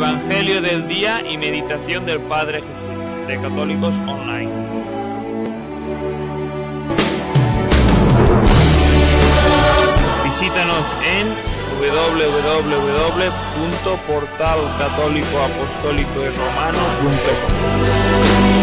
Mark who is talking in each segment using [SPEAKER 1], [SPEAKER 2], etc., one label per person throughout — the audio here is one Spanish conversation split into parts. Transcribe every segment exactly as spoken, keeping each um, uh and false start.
[SPEAKER 1] Evangelio del día y meditación del Padre Jesús, de Católicos Online. Visítanos en doble u doble u doble u punto portal católico apostólico y romano punto com.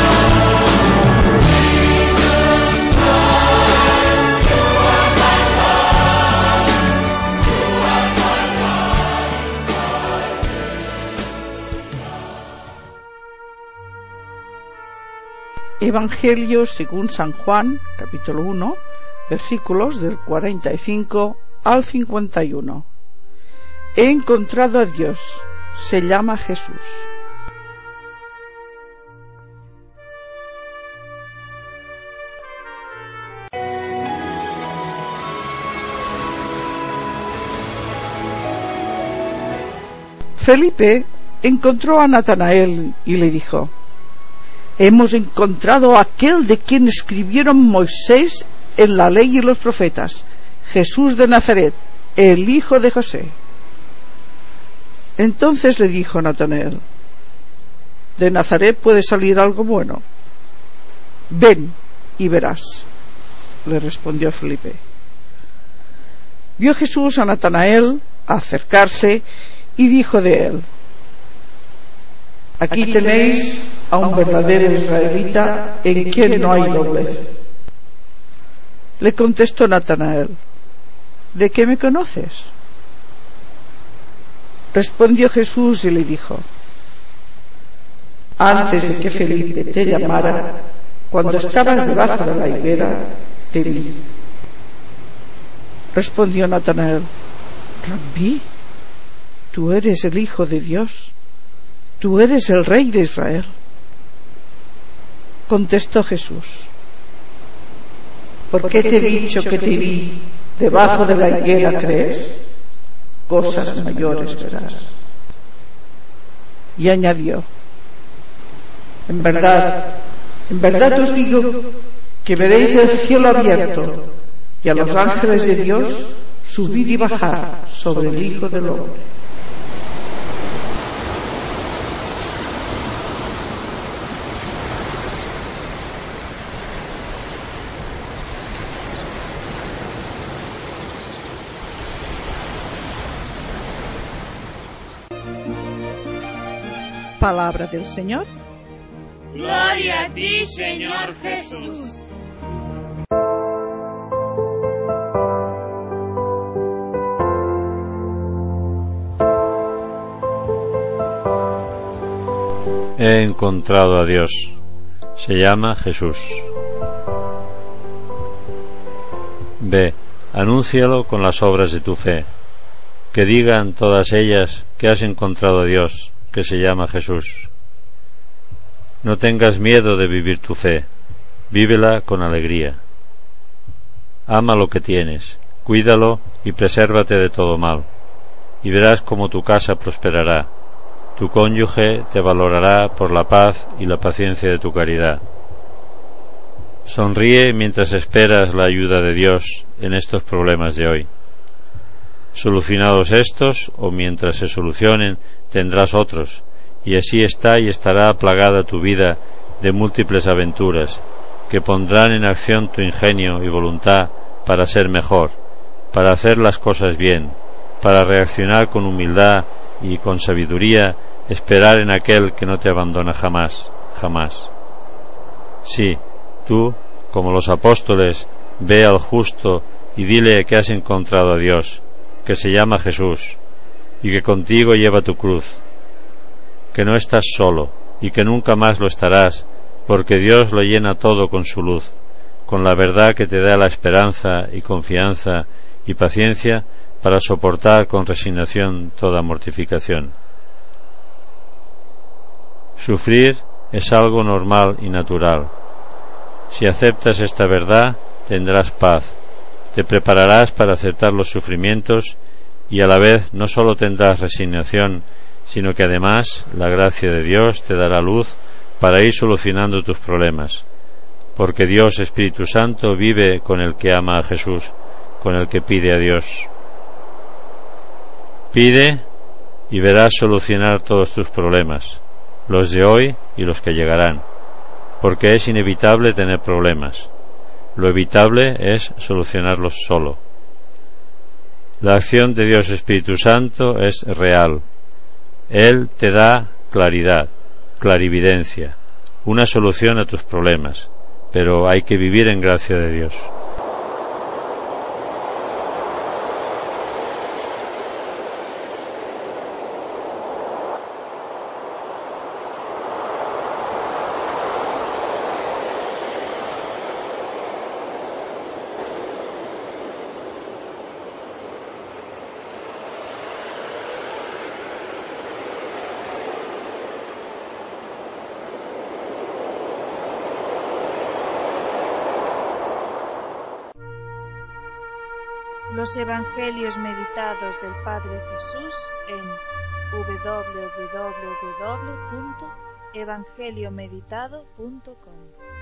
[SPEAKER 2] Evangelio según San Juan, capítulo uno, versículos del cuarenta y cinco al cincuenta y uno. He encontrado a Dios, se llama Jesús. Felipe encontró a Natanael y le dijo: hemos encontrado a aquel de quien escribieron Moisés en la ley y los profetas, Jesús de Nazaret, el hijo de José. Entonces le dijo Natanael: ¿de Nazaret puede salir algo bueno? Ven y verás, le respondió Felipe. Vio Jesús a Natanael acercarse y dijo de él: aquí tenéis a un verdadero israelita en quien no hay doblez. Le contestó Natanael: ¿de qué me conoces? Respondió Jesús y le dijo: antes de que Felipe te llamara, cuando estabas debajo de la higuera, te vi. Respondió Natanael: Rabí, tú eres el Hijo de Dios, tú eres el Rey de Israel. Contestó Jesús: ¿por qué te he dicho que te vi debajo de la higuera crees? Cosas mayores verás. Y añadió: en verdad, en verdad os digo que veréis el cielo abierto y a los ángeles de Dios subir y bajar sobre el Hijo del Hombre. Palabra del Señor.
[SPEAKER 3] Gloria a ti, Señor Jesús.
[SPEAKER 4] He encontrado a Dios, se llama Jesús. Ve, anúncialo con las obras de tu fe, que digan todas ellas que has encontrado a Dios, que se llama Jesús. No tengas miedo de vivir tu fe, vívela con alegría. Ama lo que tienes, cuídalo y presérvate de todo mal, y verás cómo tu casa prosperará, tu cónyuge te valorará por la paz y la paciencia de tu caridad. Sonríe mientras esperas la ayuda de Dios en estos problemas de hoy. Solucionados estos, o mientras se solucionen, tendrás otros, y así está y estará plagada tu vida de múltiples aventuras, que pondrán en acción tu ingenio y voluntad para ser mejor, para hacer las cosas bien, para reaccionar con humildad y con sabiduría, esperar en aquel que no te abandona jamás, jamás. Sí, tú, como los apóstoles, ve al justo y dile que has encontrado a Dios, que se llama Jesús, y que contigo lleva tu cruz, que no estás solo y que nunca más lo estarás, porque Dios lo llena todo con su luz, con la verdad que te da la esperanza y confianza y paciencia para soportar con resignación toda mortificación. Sufrir es algo normal y natural. Si aceptas esta verdad, tendrás paz, te prepararás para aceptar los sufrimientos y a la vez no solo tendrás resignación, sino que además la gracia de Dios te dará luz para ir solucionando tus problemas, porque Dios Espíritu Santo vive con el que ama a Jesús, con el que pide a Dios. Pide y verás solucionar todos tus problemas, los de hoy y los que llegarán, porque es inevitable tener problemas. Lo evitable es solucionarlos solo. La acción de Dios Espíritu Santo es real. Él te da claridad, clarividencia, una solución a tus problemas, pero hay que vivir en gracia de Dios.
[SPEAKER 5] Los Evangelios meditados del Padre Jesús en doble u doble u doble u punto evangeliomeditado punto com.